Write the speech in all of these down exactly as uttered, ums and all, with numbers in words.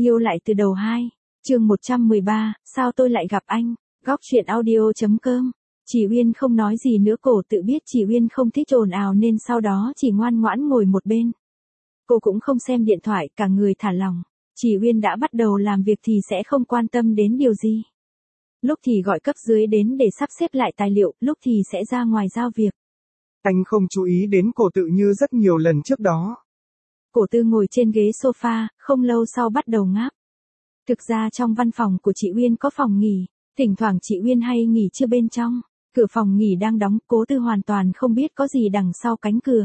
Yêu lại từ đầu hai, chương một trăm mười ba, sao tôi lại gặp anh, góc truyện audio.com. Chỉ Uyên không nói gì nữa, cổ tự biết Chỉ Uyên không thích ồn ào nên sau đó chỉ ngoan ngoãn ngồi một bên. Cô cũng không xem điện thoại, cả người thả lỏng. Chỉ Uyên đã bắt đầu làm việc thì sẽ không quan tâm đến điều gì. Lúc thì gọi cấp dưới đến để sắp xếp lại tài liệu, lúc thì sẽ ra ngoài giao việc. Anh không chú ý đến cổ tự như rất nhiều lần trước đó. Cổ tư ngồi trên ghế sofa, không lâu sau bắt đầu ngáp. Thực ra trong văn phòng của chị Uyên có phòng nghỉ, thỉnh thoảng chị Uyên hay nghỉ trưa bên trong. Cửa phòng nghỉ đang đóng, Cố Tư hoàn toàn không biết có gì đằng sau cánh cửa.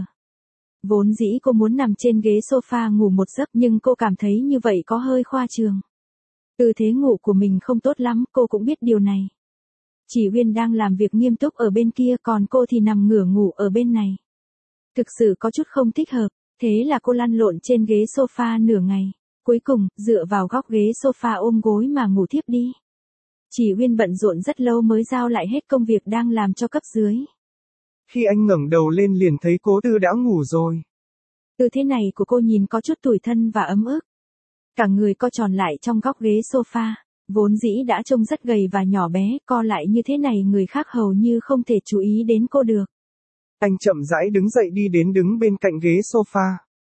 Vốn dĩ cô muốn nằm trên ghế sofa ngủ một giấc nhưng cô cảm thấy như vậy có hơi khoa trương. Tư thế ngủ của mình không tốt lắm, cô cũng biết điều này. Chỉ Uyên đang làm việc nghiêm túc ở bên kia, còn cô thì nằm ngửa ngủ ở bên này. Thực sự có chút không thích hợp, thế là cô lăn lộn trên ghế sofa nửa ngày. Cuối cùng, dựa vào góc ghế sofa ôm gối mà ngủ thiếp đi. Chỉ Uyên bận rộn rất lâu mới giao lại hết công việc đang làm cho cấp dưới. Khi anh ngẩng đầu lên liền thấy Cố Tư đã ngủ rồi. Tư thế này của cô nhìn có chút tủi thân và ấm ức. Cả người co tròn lại trong góc ghế sofa, vốn dĩ đã trông rất gầy và nhỏ bé, co lại như thế này người khác hầu như không thể chú ý đến cô được. Anh chậm rãi đứng dậy đi đến đứng bên cạnh ghế sofa.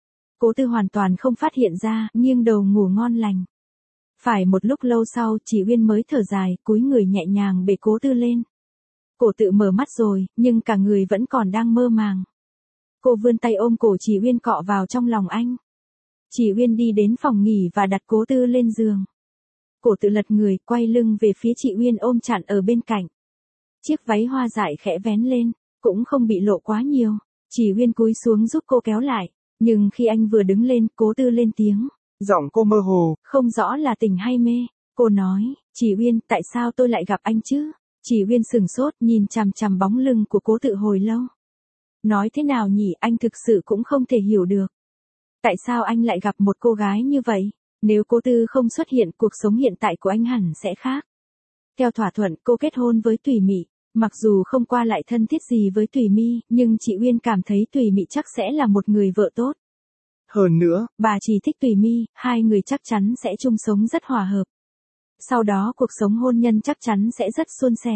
Cố Tư hoàn toàn không phát hiện ra, nghiêng đầu ngủ ngon lành. Phải một lúc lâu sau, Chỉ Uyên mới thở dài, cúi người nhẹ nhàng bế Cố Tư lên. Cổ tự mở mắt rồi, nhưng cả người vẫn còn đang mơ màng. Cô vươn tay ôm cổ Chỉ Uyên cọ vào trong lòng anh. Chỉ Uyên đi đến phòng nghỉ và đặt Cố Tư lên giường. Cổ tự lật người, quay lưng về phía Chị Uyên ôm chặn ở bên cạnh. Chiếc váy hoa dại khẽ vén lên, cũng không bị lộ quá nhiều. Chỉ Uyên cúi xuống giúp cô kéo lại, nhưng khi anh vừa đứng lên, Cố Tư lên tiếng. Giọng cô mơ hồ, không rõ là tỉnh hay mê. Cô nói, Chỉ Uyên, tại sao tôi lại gặp anh chứ? Chỉ Uyên sừng sốt nhìn chằm chằm bóng lưng của Cố Tự hồi lâu. Nói thế nào nhỉ, anh thực sự cũng không thể hiểu được. Tại sao anh lại gặp một cô gái như vậy? Nếu Cố Tư không xuất hiện, cuộc sống hiện tại của anh hẳn sẽ khác. Theo thỏa thuận, cô kết hôn với Tùy Mị. Mặc dù không qua lại thân thiết gì với Tùy My, nhưng chị Uyên cảm thấy Tùy Mị chắc sẽ là một người vợ tốt. Hơn nữa, bà chỉ thích Tùy My, hai người chắc chắn sẽ chung sống rất hòa hợp. Sau đó cuộc sống hôn nhân chắc chắn sẽ rất suôn sẻ.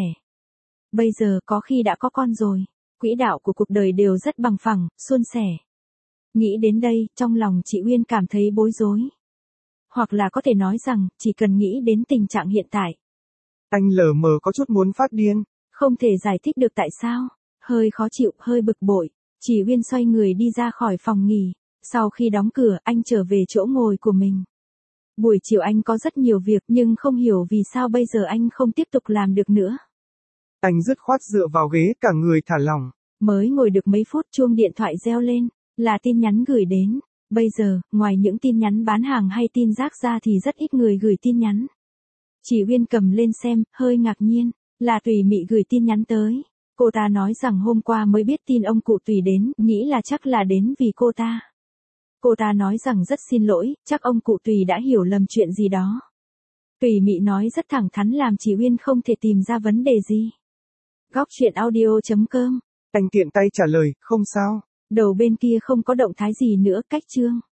Bây giờ có khi đã có con rồi, quỹ đạo của cuộc đời đều rất bằng phẳng, suôn sẻ. Nghĩ đến đây, trong lòng chị Uyên cảm thấy bối rối. Hoặc là có thể nói rằng, chỉ cần nghĩ đến tình trạng hiện tại. Anh lờ mờ có chút muốn phát điên. Không thể giải thích được tại sao, hơi khó chịu, hơi bực bội, Chỉ Uyên xoay người đi ra khỏi phòng nghỉ. Sau khi đóng cửa, anh trở về chỗ ngồi của mình. Buổi chiều anh có rất nhiều việc nhưng không hiểu vì sao bây giờ anh không tiếp tục làm được nữa. Anh dứt khoát dựa vào ghế, cả người thả lỏng. Mới ngồi được mấy phút chuông điện thoại reo lên, là tin nhắn gửi đến. Bây giờ, ngoài những tin nhắn bán hàng hay tin rác ra thì rất ít người gửi tin nhắn. Chỉ Uyên cầm lên xem, hơi ngạc nhiên, là Tùy Mị gửi tin nhắn tới. Cô ta nói rằng hôm qua mới biết tin ông cụ Tùy đến, nghĩ là chắc là đến vì cô ta. Cô ta nói rằng rất xin lỗi, chắc ông cụ Tùy đã hiểu lầm chuyện gì đó. Tùy Mị nói rất thẳng thắn làm Chỉ Uyên không thể tìm ra vấn đề gì. Góc truyện audio.com. Anh tiện tay trả lời, không sao. Đầu bên kia không có động thái gì nữa, cách chương.